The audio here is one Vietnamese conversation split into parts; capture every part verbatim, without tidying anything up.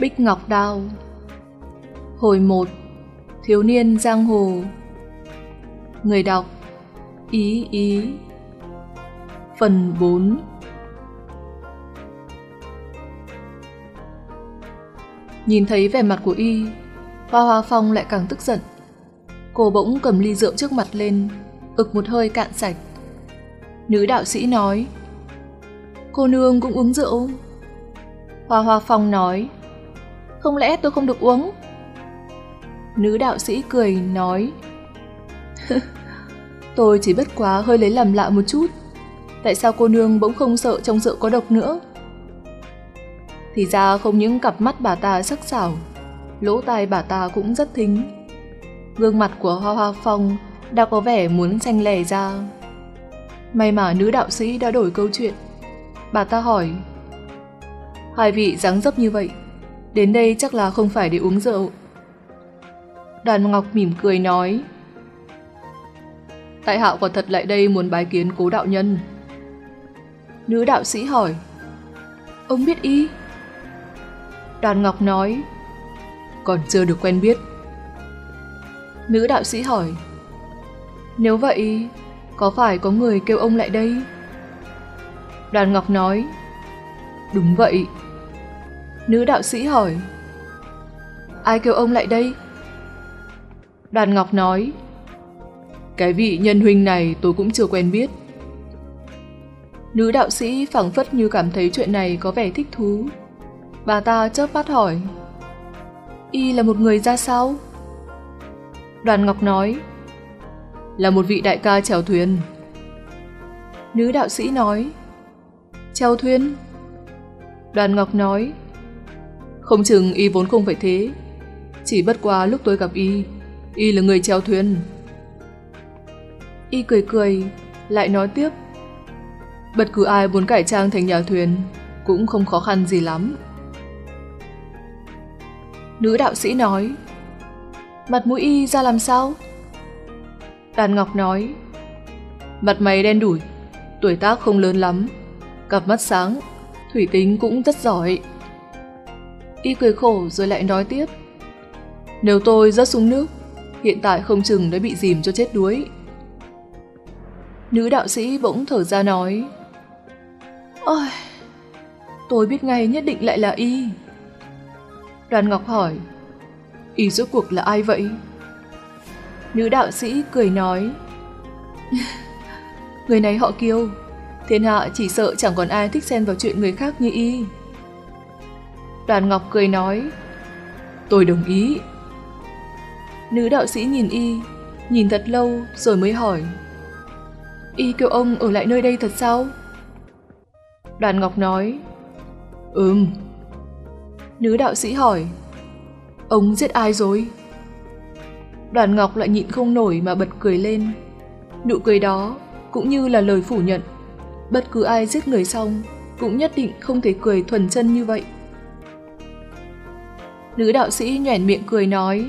Bích Ngọc Đao. Hồi một. Thiếu niên giang hồ. Người đọc Ý Ý. Phần bốn. Nhìn thấy vẻ mặt của y, Hoa Hoa Phong lại càng tức giận. Cô bỗng cầm ly rượu trước mặt lên, ực một hơi cạn sạch. Nữ đạo sĩ nói: "Cô nương cũng uống rượu?" Hoa Hoa Phong nói: "Không lẽ tôi không được uống?" Nữ đạo sĩ cười nói: "Tôi chỉ bất quá hơi lấy làm lạ một chút. Tại sao cô nương bỗng không sợ trong rượu có độc nữa?" Thì ra không những cặp mắt bà ta sắc sảo, lỗ tai bà ta cũng rất thính. Gương mặt của Hoa Hoa Phong đã có vẻ muốn xanh lè ra. May mà nữ đạo sĩ đã đổi câu chuyện. Bà ta hỏi: "Hai vị dáng dấp như vậy, đến đây chắc là không phải để uống rượu?" Đoàn Ngọc mỉm cười nói: "Tại hạ quả thật lại đây muốn bái kiến Cố đạo nhân." Nữ đạo sĩ hỏi: "Ông biết y?" Đoàn Ngọc nói: "Còn chưa được quen biết." Nữ đạo sĩ hỏi: "Nếu vậy, có phải có người kêu ông lại đây?" Đoàn Ngọc nói: "Đúng vậy." Nữ đạo sĩ hỏi: "Ai kêu ông lại đây?" Đoàn Ngọc nói: "Cái vị nhân huynh này tôi cũng chưa quen biết." Nữ đạo sĩ phảng phất như cảm thấy chuyện này có vẻ thích thú. Bà ta chớp mắt hỏi: "Y là một người ra sao?" Đoàn Ngọc nói: "Là một vị đại ca chèo thuyền." Nữ đạo sĩ nói: "Chèo thuyền?" Đoàn Ngọc nói: "Không chừng y vốn không phải thế. Chỉ bất quá lúc tôi gặp y, y là người chèo thuyền." Y cười cười, lại nói tiếp: "Bất cứ ai muốn cải trang thành nhà thuyền cũng không khó khăn gì lắm." Nữ đạo sĩ nói: "Mặt mũi y ra làm sao?" Đoàn Ngọc nói: "Mặt mày đen đủi, tuổi tác không lớn lắm, cặp mắt sáng, thủy tính cũng rất giỏi." Y cười khổ rồi lại nói tiếp: "Nếu tôi rớt xuống nước, hiện tại không chừng đã bị dìm cho chết đuối." Nữ đạo sĩ bỗng thở ra nói: "Ôi, tôi biết ngay nhất định lại là y." Đoàn Ngọc hỏi: "Y rốt cuộc là ai vậy?" Nữ đạo sĩ cười nói: "Người này họ Kiều, thiên hạ chỉ sợ chẳng còn ai thích xen vào chuyện người khác như y." Đoàn Ngọc cười nói: "Tôi đồng ý." Nữ đạo sĩ nhìn y, nhìn thật lâu rồi mới hỏi: "Y kêu ông ở lại nơi đây thật sao?" Đoàn Ngọc nói: "Ừm." Nữ đạo sĩ hỏi: "Ông giết ai rồi?" Đoàn Ngọc lại nhịn không nổi mà bật cười lên. Nụ cười đó cũng như là lời phủ nhận, bất cứ ai giết người xong cũng nhất định không thể cười thuần chân như vậy. Nữ đạo sĩ nhoẻn miệng cười nói: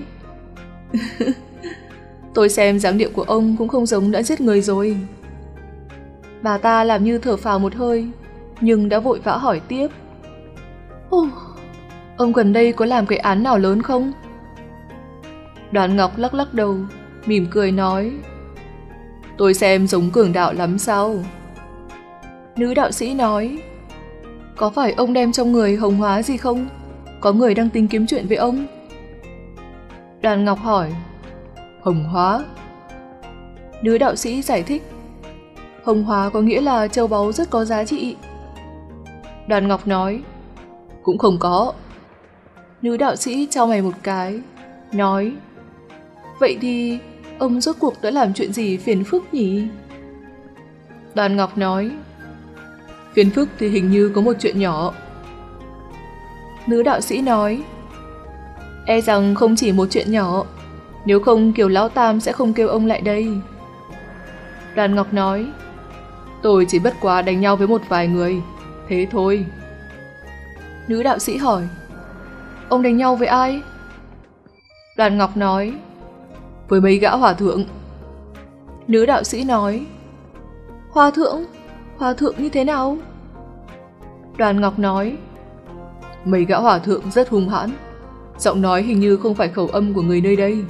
"Tôi xem dáng điệu của ông cũng không giống đã giết người rồi." Bà ta làm như thở phào một hơi, nhưng đã vội vã hỏi tiếp: "Ồ, ông gần đây có làm cái án nào lớn không?" Đoàn Ngọc lắc lắc đầu, mỉm cười nói: "Tôi xem giống cường đạo lắm sao?" Nữ đạo sĩ nói: "Có phải ông đem trong người hồng hóa gì không? Có người đang tính kiếm chuyện với ông." Đoàn Ngọc hỏi: "Hồng hóa?" Nữ đạo sĩ giải thích: "Hồng hóa có nghĩa là châu báu rất có giá trị." Đoàn Ngọc nói: "Cũng không có." Nữ đạo sĩ chau mày một cái, nói: "Vậy thì ông rốt cuộc đã làm chuyện gì phiền phức nhỉ?" Đoàn Ngọc nói: "Phiền phức thì hình như có một chuyện nhỏ." Nữ đạo sĩ nói: "E rằng không chỉ một chuyện nhỏ, nếu không Kiều Lão Tam sẽ không kêu ông lại đây." Đoàn Ngọc nói: "Tôi chỉ bất quá đánh nhau với một vài người, thế thôi." Nữ đạo sĩ hỏi: "Ông đánh nhau với ai?" Đoàn Ngọc nói: "Với mấy gã hòa thượng." Nữ đạo sĩ nói: "Hòa thượng? Hòa thượng như thế nào?" Đoàn Ngọc nói: Mấy gã hòa thượng rất hung hãn, giọng nói hình như không phải khẩu âm của người nơi đây.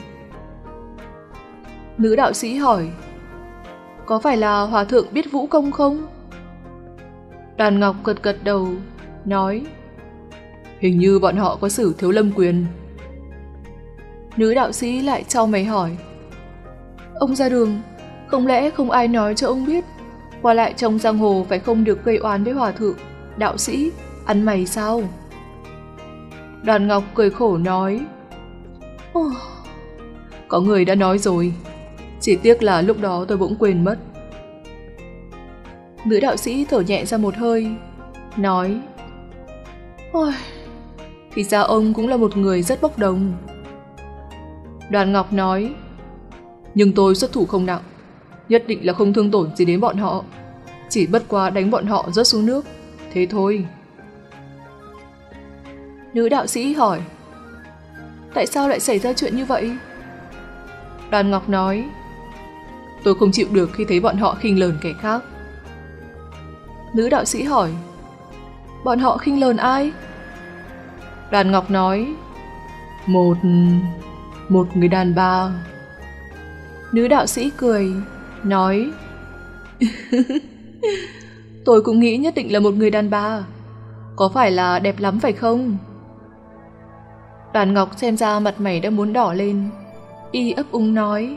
Nữ đạo sĩ hỏi, có phải là hòa thượng biết vũ công không? Đoàn Ngọc gật gật đầu, nói, hình như bọn họ có sử thiếu lâm quyền. Nữ đạo sĩ lại chau mày hỏi, ông ra đường, không lẽ không ai nói cho ông biết, qua lại trong giang hồ phải không được gây oán với hòa thượng, đạo sĩ, ăn mày sao? Đoàn Ngọc cười khổ nói, oh, có người đã nói rồi, chỉ tiếc là lúc đó tôi bỗng quên mất. Nữ đạo sĩ thở nhẹ ra một hơi, nói, ôi, thì ra ông cũng là một người rất bốc đồng. Đoàn Ngọc nói, nhưng tôi xuất thủ không nặng, nhất định là không thương tổn gì đến bọn họ, chỉ bất quá đánh bọn họ rớt xuống nước, thế thôi. Nữ đạo sĩ hỏi, tại sao lại xảy ra chuyện như vậy? Đoàn Ngọc nói, tôi không chịu được khi thấy bọn họ khinh lờn kẻ khác. Nữ đạo sĩ hỏi, bọn họ khinh lờn ai? Đoàn Ngọc nói, một... một người đàn bà. Nữ đạo sĩ cười, nói, tôi cũng nghĩ nhất định là một người đàn bà, có phải là đẹp lắm phải không? Đoàn Ngọc xem ra mặt mày đã muốn đỏ lên, y ấp úng nói,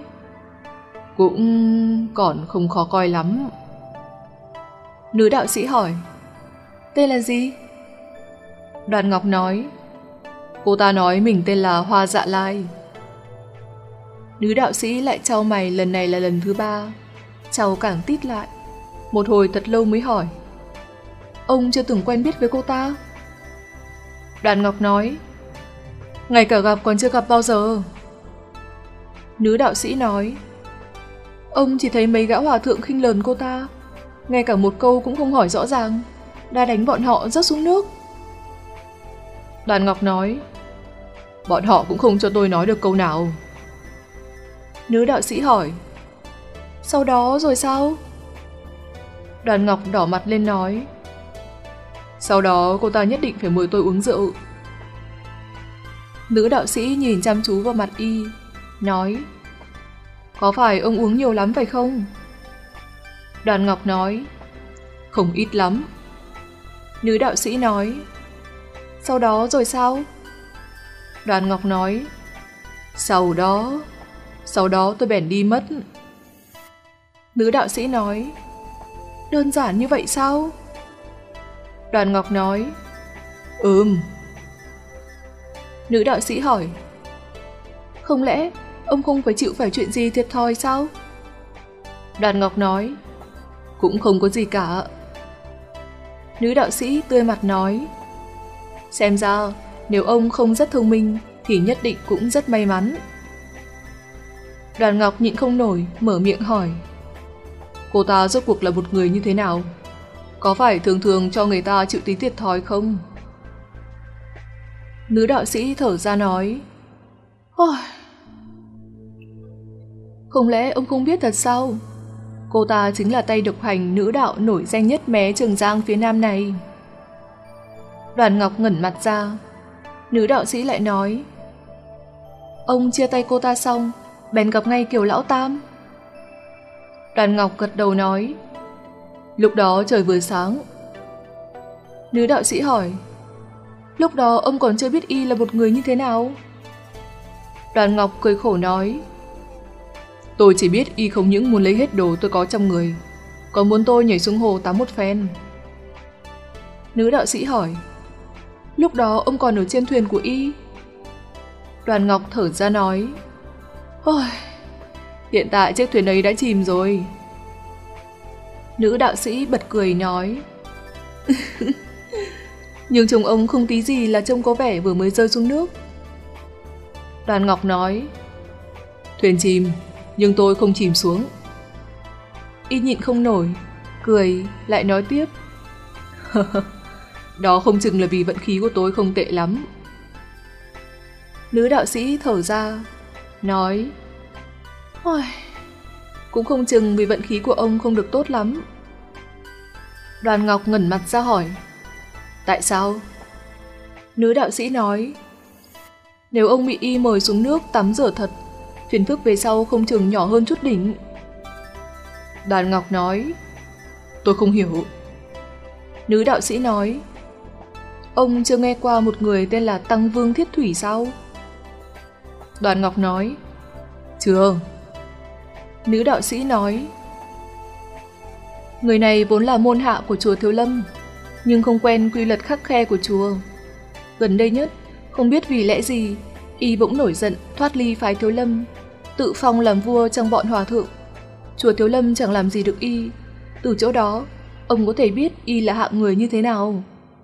cũng còn không khó coi lắm. Nữ đạo sĩ hỏi, tên là gì? Đoàn Ngọc nói, cô ta nói mình tên là Hoa Dạ Lai. Nữ đạo sĩ lại chau mày lần này là lần thứ ba, chau càng tít lại, một hồi thật lâu mới hỏi, ông chưa từng quen biết với cô ta? Đoàn Ngọc nói, ngay cả gặp còn chưa gặp bao giờ. Nữ đạo sĩ nói, ông chỉ thấy mấy gã hòa thượng khinh lờn cô ta, ngay cả một câu cũng không hỏi rõ ràng, đã đánh bọn họ rớt xuống nước. Đoàn Ngọc nói, bọn họ cũng không cho tôi nói được câu nào. Nữ đạo sĩ hỏi, sau đó rồi sao? Đoàn Ngọc đỏ mặt lên nói, sau đó cô ta nhất định phải mời tôi uống rượu. Nữ đạo sĩ nhìn chăm chú vào mặt y, nói, có phải ông uống nhiều lắm phải không? Đoàn Ngọc nói, không ít lắm. Nữ đạo sĩ nói, sau đó rồi sao? Đoàn Ngọc nói, sau đó, sau đó tôi bèn đi mất. Nữ đạo sĩ nói, đơn giản như vậy sao? Đoàn Ngọc nói, ừm. Nữ đạo sĩ hỏi, không lẽ ông không phải chịu phải chuyện gì thiệt thòi sao? Đoàn Ngọc nói, cũng không có gì cả. Nữ đạo sĩ tươi mặt nói, xem ra nếu ông không rất thông minh thì nhất định cũng rất may mắn. Đoàn Ngọc nhịn không nổi, mở miệng hỏi, cô ta rốt cuộc là một người như thế nào? Có phải thường thường cho người ta chịu tí thiệt thòi không? Nữ đạo sĩ thở ra nói, ôi, không lẽ ông không biết thật sao? Cô ta chính là tay độc hành nữ đạo nổi danh nhất mé Trường Giang phía nam này. Đoàn Ngọc ngẩn mặt ra. Nữ đạo sĩ lại nói, ông chia tay cô ta xong bèn gặp ngay Kiều Lão Tam. Đoàn Ngọc gật đầu nói, lúc đó trời vừa sáng. Nữ đạo sĩ hỏi, lúc đó ông còn chưa biết y là một người như thế nào? Đoàn Ngọc cười khổ nói, tôi chỉ biết y không những muốn lấy hết đồ tôi có trong người, còn muốn tôi nhảy xuống hồ tắm một phen. Nữ đạo sĩ hỏi, lúc đó ông còn ở trên thuyền của y? Đoàn Ngọc thở ra nói, ôi, hiện tại chiếc thuyền ấy đã chìm rồi. Nữ đạo sĩ bật cười nói, nhưng trông ông không tí gì là trông có vẻ vừa mới rơi xuống nước. Đoàn Ngọc nói, thuyền chìm, nhưng tôi không chìm xuống. Y nhịn không nổi, cười, lại nói tiếp, đó không chừng là vì vận khí của tôi không tệ lắm. Nữ đạo sĩ thở ra, nói, ôi, cũng không chừng vì vận khí của ông không được tốt lắm. Đoàn Ngọc ngẩn mặt ra hỏi, tại sao? Nữ đạo sĩ nói, nếu ông bị y mời xuống nước tắm rửa thật, phiền phức về sau không chừng nhỏ hơn chút đỉnh. Đoàn Ngọc nói, tôi không hiểu. Nữ đạo sĩ nói, ông chưa nghe qua một người tên là Tăng Vương Thiết Thủy sao? Đoàn Ngọc nói, chưa. Nữ đạo sĩ nói, người này vốn là môn hạ của chùa Thiếu Lâm, nhưng không quen quy luật khắc khe của chùa. Gần đây nhất, không biết vì lẽ gì, y bỗng nổi giận thoát ly phái Thiếu Lâm, tự phong làm vua trong bọn hòa thượng. Chùa Thiếu Lâm chẳng làm gì được y. Từ chỗ đó, ông có thể biết y là hạng người như thế nào.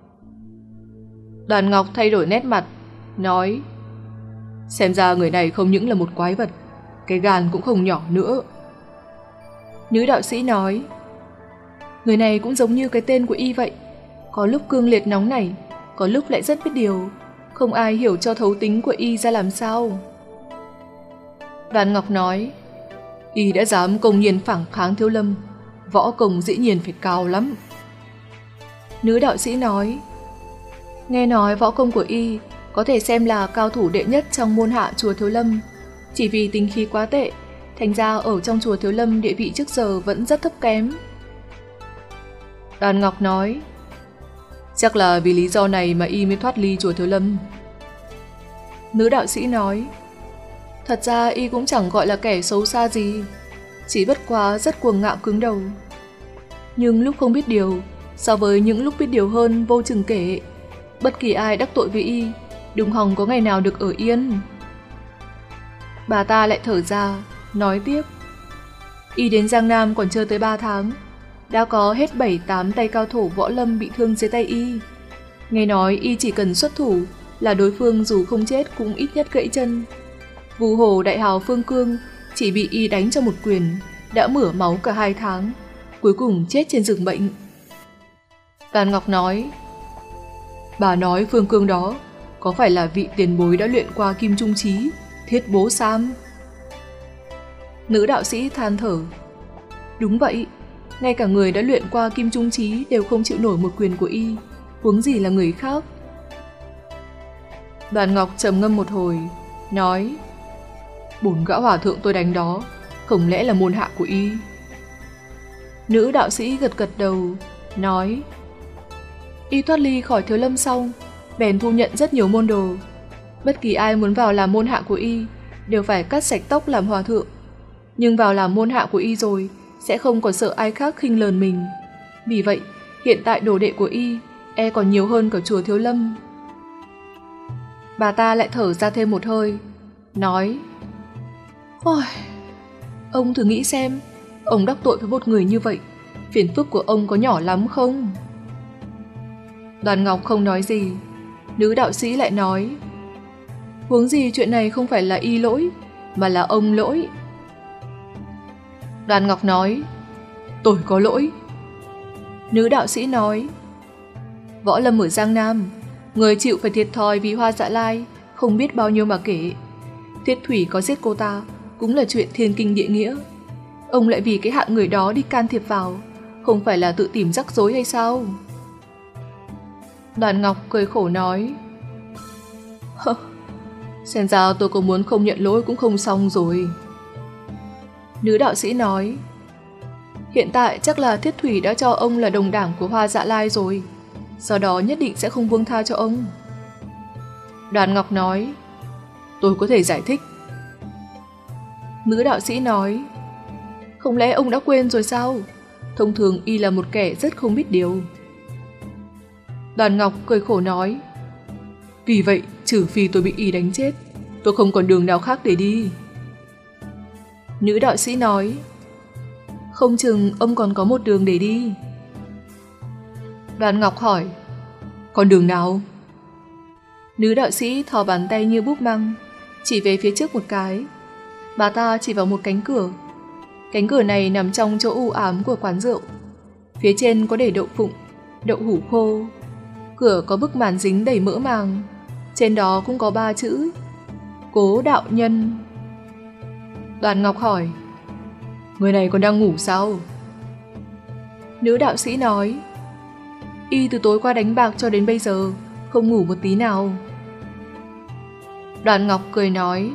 Đoàn Ngọc thay đổi nét mặt, nói, xem ra người này không những là một quái vật, cái gan cũng không nhỏ nữa. Nữ đạo sĩ nói, người này cũng giống như cái tên của y vậy, có lúc cương liệt nóng nảy, có lúc lại rất biết điều, không ai hiểu cho thấu tính của y ra làm sao. Đoàn Ngọc nói, y đã dám công nhiên phản kháng Thiếu Lâm, võ công dĩ nhiên phải cao lắm. Nữ đạo sĩ nói, nghe nói võ công của y có thể xem là cao thủ đệ nhất trong môn hạ chùa Thiếu Lâm, chỉ vì tính khí quá tệ, thành ra ở trong chùa Thiếu Lâm địa vị trước giờ vẫn rất thấp kém. Đoàn Ngọc nói, chắc là vì lý do này mà y mới thoát ly chùa Thiếu Lâm. Nữ đạo sĩ nói, thật ra y cũng chẳng gọi là kẻ xấu xa gì, chỉ bất quá rất cuồng ngạo cứng đầu. Nhưng lúc không biết điều, so với những lúc biết điều hơn vô chừng kể, bất kỳ ai đắc tội với y, đừng hòng có ngày nào được ở yên. Bà ta lại thở ra, nói tiếp, y đến Giang Nam còn chưa tới ba tháng, đã có hết bảy tám tay cao thủ võ lâm bị thương dưới tay y. Nghe nói y chỉ cần xuất thủ là đối phương dù không chết cũng ít nhất gãy chân. Vù hồ đại hào Phương Cương chỉ bị y đánh cho một quyền, đã mửa máu cả hai tháng, cuối cùng chết trên giường bệnh. Đoàn Ngọc nói, bà nói Phương Cương đó có phải là vị tiền bối đã luyện qua Kim Trung Chí, Thiết Bố Sam? Nữ đạo sĩ than thở, đúng vậy, ngay cả người đã luyện qua Kim Trung Chí đều không chịu nổi một quyền của y, huống gì là người khác. Đoàn Ngọc trầm ngâm một hồi, nói, bổn gã hòa thượng tôi đánh đó, không lẽ là môn hạ của y? Nữ đạo sĩ gật gật đầu, nói, y thoát ly khỏi Thiếu Lâm xong, bèn thu nhận rất nhiều môn đồ. Bất kỳ ai muốn vào làm môn hạ của y đều phải cắt sạch tóc làm hòa thượng. Nhưng vào làm môn hạ của y rồi sẽ không còn sợ ai khác khinh lờn mình. Vì vậy, hiện tại đồ đệ của y e còn nhiều hơn cả chùa Thiếu Lâm. Bà ta lại thở ra thêm một hơi, nói, ôi, ông thử nghĩ xem, ông đắc tội với một người như vậy, phiền phức của ông có nhỏ lắm không? Đoàn Ngọc không nói gì. Nữ đạo sĩ lại nói, huống gì chuyện này không phải là y lỗi, mà là ông lỗi. Đoàn Ngọc nói, tôi có lỗi. Nữ đạo sĩ nói, võ lâm ở Giang Nam, người chịu phải thiệt thòi vì Hoa Dạ Lai không biết bao nhiêu mà kể. Thiết Thủy có giết cô ta cũng là chuyện thiên kinh địa nghĩa. Ông lại vì cái hạng người đó đi can thiệp vào, không phải là tự tìm rắc rối hay sao? Đoàn Ngọc cười khổ nói, hơ, xem ra tôi có muốn không nhận lỗi cũng không xong rồi. Nữ đạo sĩ nói, hiện tại chắc là Thiết Thủy đã cho ông là đồng đảng của Hoa Dạ Lai rồi, sau đó nhất định sẽ không buông tha cho ông. Đoàn Ngọc nói, tôi có thể giải thích. Nữ đạo sĩ nói, không lẽ ông đã quên rồi sao? Thông thường y là một kẻ rất không biết điều. Đoàn Ngọc cười khổ nói, vì vậy trừ phi tôi bị y đánh chết, tôi không còn đường nào khác để đi. Nữ đạo sĩ nói, không chừng ông còn có một đường để đi. Đoàn Ngọc hỏi, còn đường nào? Nữ đạo sĩ thò bàn tay như búp măng, chỉ về phía trước một cái. Bà ta chỉ vào một cánh cửa. Cánh cửa này nằm trong chỗ u ám của quán rượu. Phía trên có để đậu phụng, đậu hủ khô. Cửa có bức màn dính đầy mỡ màng. Trên đó cũng có ba chữ, Cố đạo nhân. Đoàn Ngọc hỏi, người này còn đang ngủ sao? Nữ đạo sĩ nói, y từ tối qua đánh bạc cho đến bây giờ không ngủ một tí nào. Đoàn Ngọc cười nói,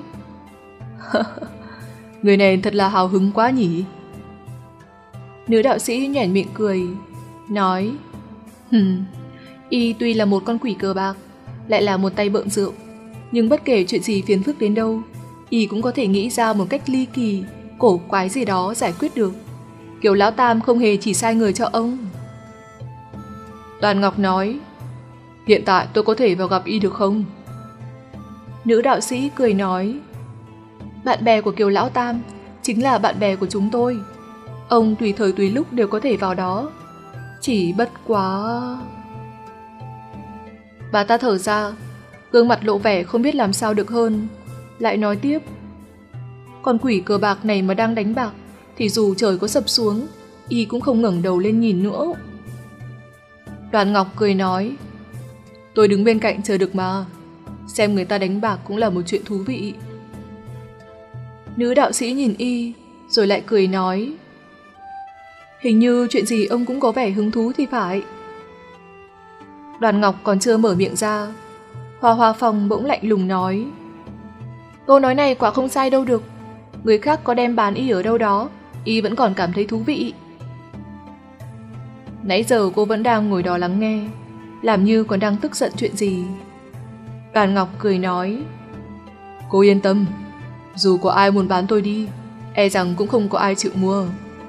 người này thật là hào hứng quá nhỉ. Nữ đạo sĩ nhoẻn miệng cười, nói, hừm, y tuy là một con quỷ cờ bạc, lại là một tay bợm rượu, nhưng bất kể chuyện gì phiền phức đến đâu, y cũng có thể nghĩ ra một cách ly kỳ, cổ quái gì đó giải quyết được. Kiểu lão Tam không hề chỉ sai người cho ông. Đoàn Ngọc nói, hiện tại tôi có thể vào gặp y được không? Nữ đạo sĩ cười nói, bạn bè của Kiều lão Tam chính là bạn bè của chúng tôi. Ông tùy thời tùy lúc đều có thể vào đó. Chỉ bất quá... Bà ta thở ra, gương mặt lộ vẻ không biết làm sao được hơn, lại nói tiếp, con quỷ cờ bạc này mà đang đánh bạc thì dù trời có sập xuống, y cũng không ngẩng đầu lên nhìn nữa. Đoàn Ngọc cười nói, tôi đứng bên cạnh chờ được mà, xem người ta đánh bạc cũng là một chuyện thú vị. Nữ đạo sĩ nhìn y, rồi lại cười nói, hình như chuyện gì ông cũng có vẻ hứng thú thì phải. Đoàn Ngọc còn chưa mở miệng ra, Hoa Hoa Phong bỗng lạnh lùng nói, câu nói này quả không sai đâu được. Người khác có đem bán y ở đâu đó, y vẫn còn cảm thấy thú vị. Nãy giờ cô vẫn đang ngồi đó lắng nghe, làm như còn đang tức giận chuyện gì. Đoàn Ngọc cười nói, cô yên tâm, dù có ai muốn bán tôi đi, e rằng cũng không có ai chịu mua.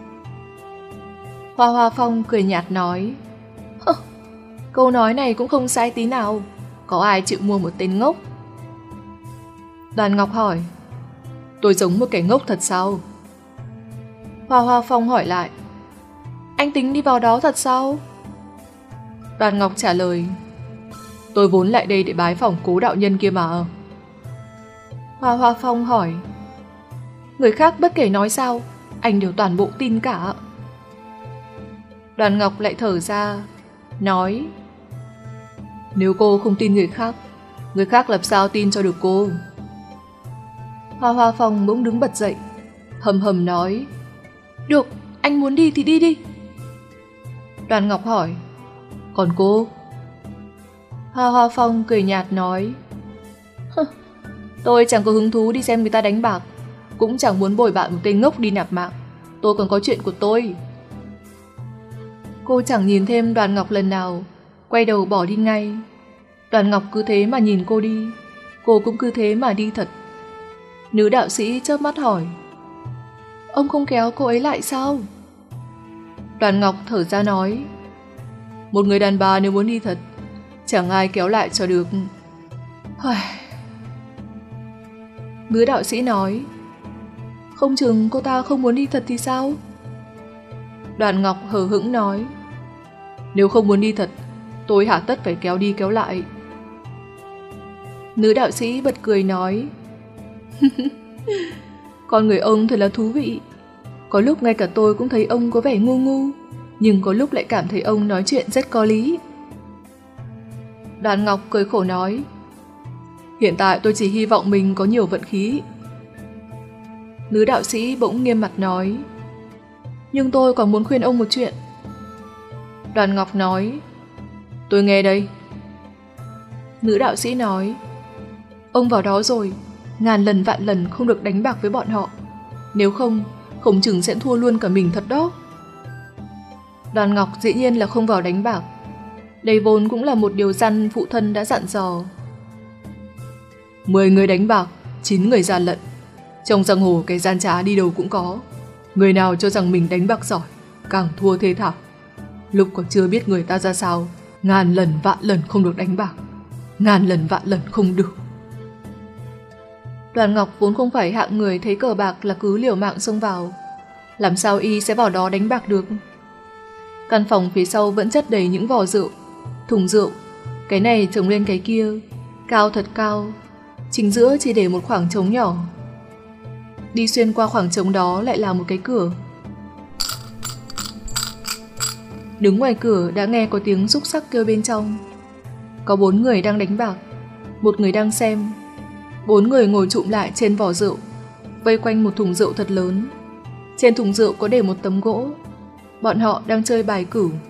Hoa Hoa Phong cười nhạt nói, câu nói này cũng không sai tí nào, có ai chịu mua một tên ngốc. Đoàn Ngọc hỏi, tôi giống một kẻ ngốc thật sao? Hoa Hoa Phong hỏi lại, anh tính đi vào đó thật sao? Đoàn Ngọc trả lời, tôi vốn lại đây để bái phỏng Cố đạo nhân kia mà. Hoa Hoa Phong hỏi, người khác bất kể nói sao, anh đều toàn bộ tin cả. Đoàn Ngọc lại thở ra, nói, nếu cô không tin người khác, người khác làm sao tin cho được cô? Hoa Hoa Phong bỗng đứng bật dậy, hầm hầm nói, được, anh muốn đi thì đi đi. Đoàn Ngọc hỏi, còn cô? Hoa Hoa Phong cười nhạt nói, tôi chẳng có hứng thú đi xem người ta đánh bạc, cũng chẳng muốn bồi bạn một tên ngốc đi nạp mạng, tôi còn có chuyện của tôi. Cô chẳng nhìn thêm Đoàn Ngọc lần nào, quay đầu bỏ đi ngay. Đoàn Ngọc cứ thế mà nhìn cô đi, cô cũng cứ thế mà đi thật. Nữ đạo sĩ chớp mắt hỏi, ông không kéo cô ấy lại sao? Đoàn Ngọc thở ra nói, một người đàn bà nếu muốn đi thật, chẳng ai kéo lại cho được. Nữ đạo sĩ nói, không chừng cô ta không muốn đi thật thì sao? Đoàn Ngọc hờ hững nói, nếu không muốn đi thật, tôi hả tất phải kéo đi kéo lại. Nữ đạo sĩ bật cười nói, con người ông thật là thú vị. Có lúc ngay cả tôi cũng thấy ông có vẻ ngu ngu, nhưng có lúc lại cảm thấy ông nói chuyện rất có lý. Đoàn Ngọc cười khổ nói, hiện tại tôi chỉ hy vọng mình có nhiều vận khí. Nữ đạo sĩ bỗng nghiêm mặt nói, nhưng tôi còn muốn khuyên ông một chuyện. Đoàn Ngọc nói, tôi nghe đây. Nữ đạo sĩ nói, ông vào đó rồi, ngàn lần vạn lần không được đánh bạc với bọn họ, nếu không, không chừng sẽ thua luôn cả mình thật đó. Đoàn Ngọc dĩ nhiên là không vào đánh bạc, đây vốn cũng là một điều răn phụ thân đã dặn dò. Mười người đánh bạc, chín người gian lận, trong giang hồ cái gian trá đi đâu cũng có. Người nào cho rằng mình đánh bạc giỏi, càng thua thê thảm. Lúc còn chưa biết người ta ra sao, ngàn lần vạn lần không được đánh bạc, ngàn lần vạn lần không được. Đoàn Ngọc vốn không phải hạng người thấy cờ bạc là cứ liều mạng xông vào, làm sao y sẽ vào đó đánh bạc được? Căn phòng phía sau vẫn chất đầy những vò rượu, thùng rượu, cái này chồng lên cái kia, cao thật cao, chính giữa chỉ để một khoảng trống nhỏ. Đi xuyên qua khoảng trống đó lại là một cái cửa. Đứng ngoài cửa đã nghe có tiếng xúc xắc kêu bên trong. Có bốn người đang đánh bạc, một người đang xem. Bốn người ngồi chụm lại trên vỏ rượu, vây quanh một thùng rượu thật lớn. Trên thùng rượu có để một tấm gỗ. Bọn họ đang chơi bài cửu.